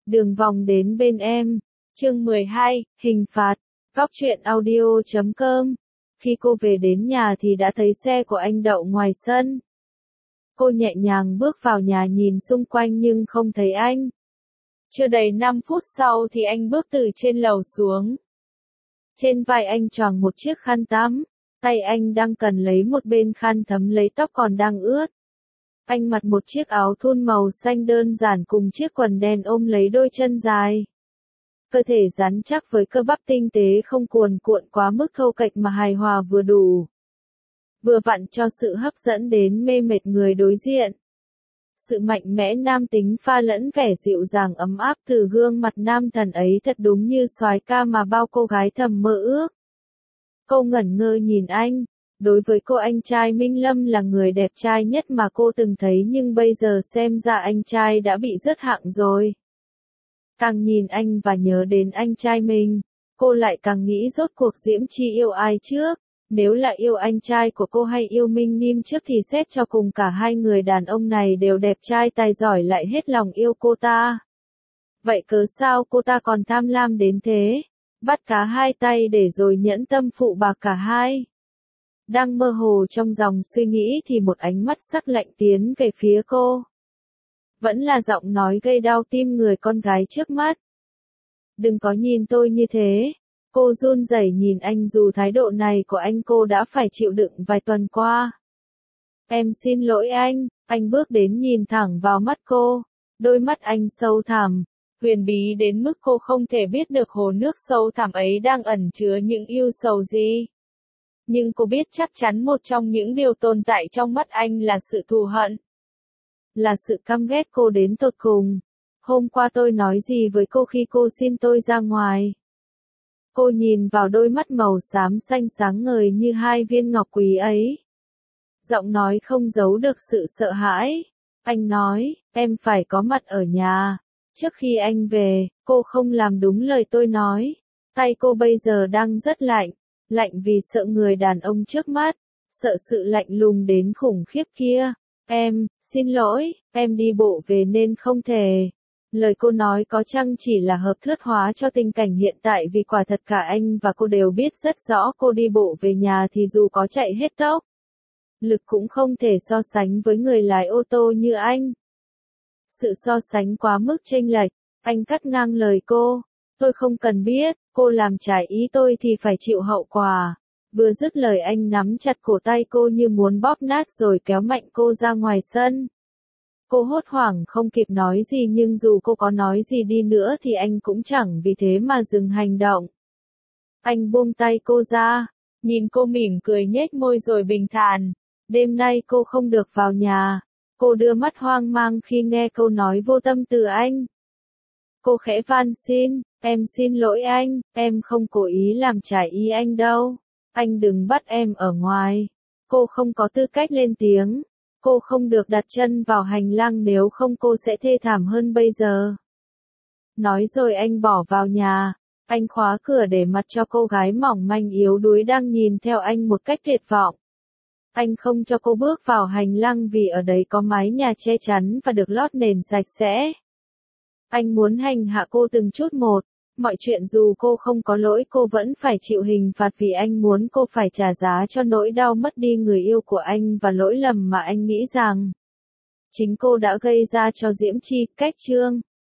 Đường vòng đến bên em. Chương 12, hình phạt. Góc truyện audio.com. Khi cô về đến nhà thì đã thấy xe của anh đậu ngoài sân. Cô nhẹ nhàng bước vào nhà nhìn xung quanh nhưng không thấy anh. Chưa đầy 5 phút sau thì anh bước từ trên lầu xuống. Trên vai anh choàng một chiếc khăn tắm, tay anh đang cần lấy một bên khăn thấm lấy tóc còn đang ướt. Anh mặc một chiếc áo thun màu xanh đơn giản cùng chiếc quần đen ôm lấy đôi chân dài. Cơ thể rắn chắc với cơ bắp tinh tế không cuồn cuộn quá mức thô kệch mà hài hòa vừa đủ. Vừa vặn cho sự hấp dẫn đến mê mệt người đối diện. Sự mạnh mẽ nam tính pha lẫn vẻ dịu dàng ấm áp từ gương mặt nam thần ấy thật đúng như soái ca mà bao cô gái thầm mơ ước. Cô ngẩn ngơ nhìn anh. Đối với cô anh trai Minh Lâm là người đẹp trai nhất mà cô từng thấy nhưng bây giờ xem ra anh trai đã bị rớt hạng rồi. Càng nhìn anh và nhớ đến anh trai mình, cô lại càng nghĩ rốt cuộc Diễm Chi yêu ai trước. Nếu là yêu anh trai của cô hay yêu Minh Nim trước thì xét cho cùng cả hai người đàn ông này đều đẹp trai tài giỏi lại hết lòng yêu cô ta. Vậy cớ sao cô ta còn tham lam đến thế? Bắt cá hai tay để rồi nhẫn tâm phụ bạc cả hai. Đang mơ hồ trong dòng suy nghĩ thì một ánh mắt sắc lạnh tiến về phía cô. Vẫn là giọng nói gây đau tim người con gái trước mắt. Đừng có nhìn tôi như thế. Cô run rẩy nhìn anh dù thái độ này của anh cô đã phải chịu đựng vài tuần qua. Em xin lỗi anh bước đến nhìn thẳng vào mắt cô. Đôi mắt anh sâu thẳm, huyền bí đến mức cô không thể biết được hồ nước sâu thẳm ấy đang ẩn chứa những ưu sầu gì. Nhưng cô biết chắc chắn một trong những điều tồn tại trong mắt anh là sự thù hận. Là sự căm ghét cô đến tột cùng. Hôm qua tôi nói gì với cô khi cô xin tôi ra ngoài? Cô nhìn vào đôi mắt màu xám xanh sáng ngời như hai viên ngọc quý ấy. Giọng nói không giấu được sự sợ hãi. Anh nói, em phải có mặt ở nhà. Trước khi anh về, cô không làm đúng lời tôi nói. Tay cô bây giờ đang rất lạnh. Lạnh vì sợ người đàn ông trước mắt. Sợ sự lạnh lùng đến khủng khiếp kia. Em, xin lỗi, em đi bộ về nên không thể. Lời cô nói có chăng chỉ là hợp thước hóa cho tình cảnh hiện tại vì quả thật cả anh và cô đều biết rất rõ cô đi bộ về nhà thì dù có chạy hết tốc. Lực cũng không thể so sánh với người lái ô tô như anh. Sự so sánh quá mức chênh lệch, anh cắt ngang lời cô. Tôi không cần biết, cô làm trái ý tôi thì phải chịu hậu quả. Vừa dứt lời anh nắm chặt cổ tay cô như muốn bóp nát rồi kéo mạnh cô ra ngoài sân. Cô hốt hoảng không kịp nói gì nhưng dù cô có nói gì đi nữa thì anh cũng chẳng vì thế mà dừng hành động. Anh buông tay cô ra, nhìn cô mỉm cười nhếch môi rồi bình thản. Đêm nay cô không được vào nhà. Cô đưa mắt hoang mang khi nghe câu nói vô tâm từ anh. Cô khẽ van xin, em xin lỗi anh, em không cố ý làm trái ý anh đâu. Anh đừng bắt em ở ngoài. Cô không có tư cách lên tiếng. Cô không được đặt chân vào hành lang nếu không cô sẽ thê thảm hơn bây giờ. Nói rồi anh bỏ vào nhà. Anh khóa cửa để mặc cho cô gái mỏng manh yếu đuối đang nhìn theo anh một cách tuyệt vọng. Anh không cho cô bước vào hành lang vì ở đấy có mái nhà che chắn và được lót nền sạch sẽ. Anh muốn hành hạ cô từng chút một. Mọi chuyện dù cô không có lỗi cô vẫn phải chịu hình phạt vì anh muốn cô phải trả giá cho nỗi đau mất đi người yêu của anh và lỗi lầm mà anh nghĩ rằng chính cô đã gây ra cho Diễm Chi. Cách chương